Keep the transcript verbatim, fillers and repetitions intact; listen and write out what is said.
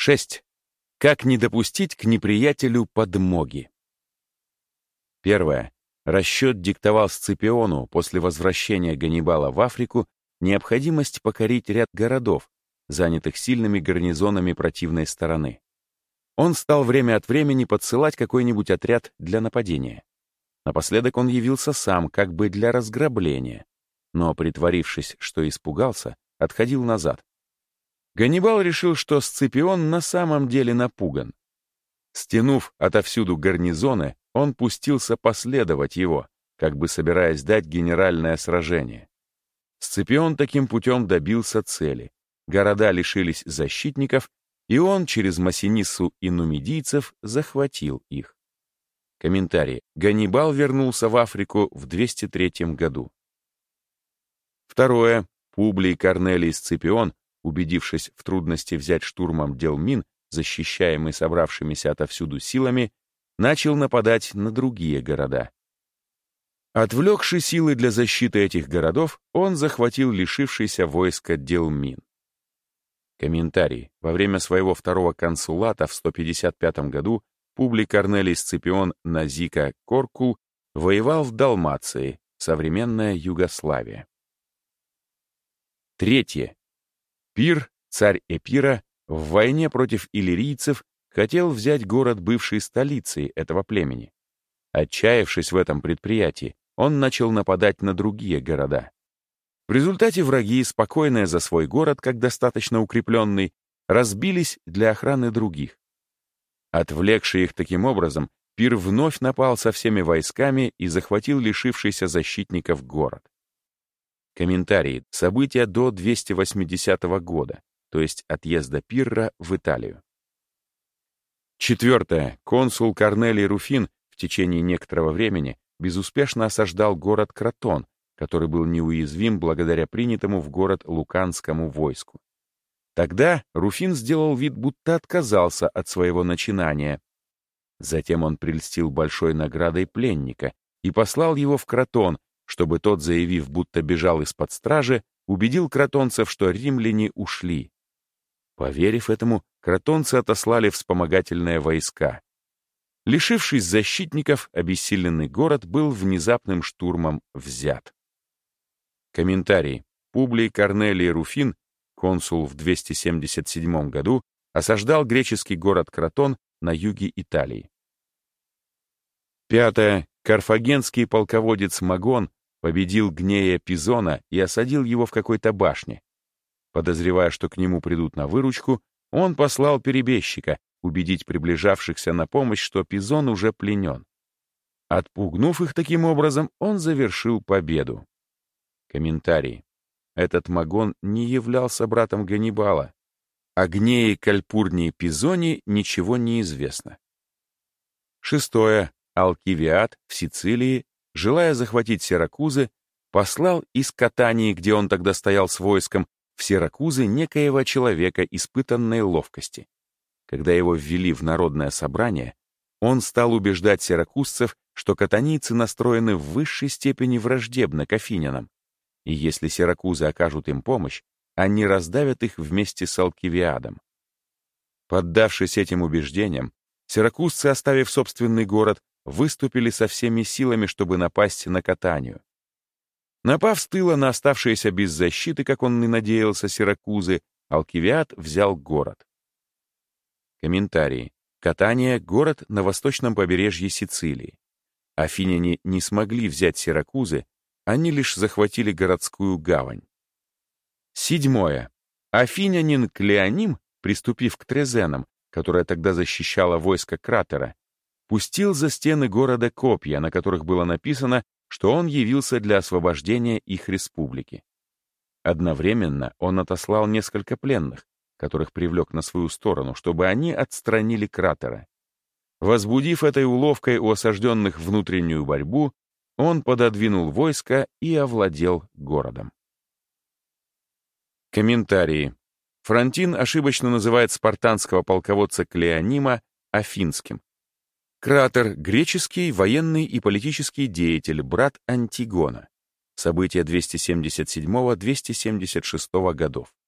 шесть. Как не допустить к неприятелю подмоги? Первое. Расчет диктовал Сципиону после возвращения Ганнибала в Африку необходимость покорить ряд городов, занятых сильными гарнизонами противной стороны. Он стал время от времени подсылать какой-нибудь отряд для нападения. Напоследок он явился сам, как бы для разграбления, но, притворившись, что испугался, отходил назад. Ганнибал решил, что Сципион на самом деле напуган. Стянув отовсюду гарнизоны, он пустился последовать его, как бы собираясь дать генеральное сражение. Сципион таким путем добился цели. Города лишились защитников, и он через Массиниссу и нумидийцев захватил их. Комментарий. Ганнибал вернулся в Африку в двести третьем году. Второе. Публий Корнелий Сципион, убедившись в трудности взять штурмом Делмин, защищаемый собравшимися отовсюду силами, начал нападать на другие города. Отвлекши силы для защиты этих городов, он захватил лишившийся войска Делмин. Комментарий. Во время своего второго консулата в сто пятьдесят пятом году Публий Корнелий Сципион Назика Коркул воевал в Далмации, современная Югославия. Третье. Пир, царь Эпира, в войне против иллирийцев хотел взять город бывшей столицей этого племени. Отчаявшись в этом предприятии, он начал нападать на другие города. В результате враги, спокойные за свой город, как достаточно укрепленный, разбились для охраны других. Отвлекший их таким образом, Пир вновь напал со всеми войсками и захватил лишившийся защитников город. Комментарий. События до двести восьмидесятого года, то есть отъезда Пирра в Италию. Четвертое. Консул Корнелий Руфин в течение некоторого времени безуспешно осаждал город Кротон, который был неуязвим благодаря принятому в город луканскому войску. Тогда Руфин сделал вид, будто отказался от своего начинания. Затем он прельстил большой наградой пленника и послал его в Кротон, чтобы тот, заявив, будто бежал из-под стражи, убедил кротонцев, что римляне ушли. Поверив этому, кротонцы отослали вспомогательные войска. Лишившись защитников, обессиленный город был внезапным штурмом взят. Комментарий. Публий Корнелий Руфин, консул в двести семьдесят седьмом году, осаждал греческий город Кротон на юге Италии. Пятое. Карфагенский полководец Магон победил Гнея Пизона и осадил его в какой-то башне. Подозревая, что к нему придут на выручку, он послал перебежчика убедить приближавшихся на помощь, что Пизон уже пленен. Отпугнув их таким образом, он завершил победу. Комментарий. Этот Магон не являлся братом Ганнибала. О Гнее Кальпурнии Пизоне ничего не известно. Шестое. Алкивиад в Сицилии, желая захватить Сиракузы, послал из Катании, где он тогда стоял с войском, в Сиракузы некоего человека испытанной ловкости. Когда его ввели в народное собрание, он стал убеждать сиракузцев, что катанийцы настроены в высшей степени враждебно к афинянам, и если сиракузы окажут им помощь, они раздавят их вместе с Алкивиадом. Поддавшись этим убеждениям, сиракузцы, оставив собственный город, выступили со всеми силами, чтобы напасть на Катанию. Напав с тыла на оставшиеся без защиты, как он и надеялся, сиракузы, Алкивиад взял город. Комментарий. Катания — город на восточном побережье Сицилии. Афиняне не смогли взять Сиракузы, они лишь захватили городскую гавань. Седьмое. Афинянин Клеоним, приступив к Трезенам, которая тогда защищала войско Кратера, пустил за стены города копья, на которых было написано, что он явился для освобождения их республики. Одновременно он отослал несколько пленных, которых привлек на свою сторону, чтобы они отстранили Кратера. Возбудив этой уловкой у осажденных внутреннюю борьбу, он пододвинул войско и овладел городом. Комментарии. Фронтин ошибочно называет спартанского полководца Клеонима афинским. Кратер — греческий военный и политический деятель, брат Антигона. События двести семьдесят седьмого — двести семьдесят шестого годов.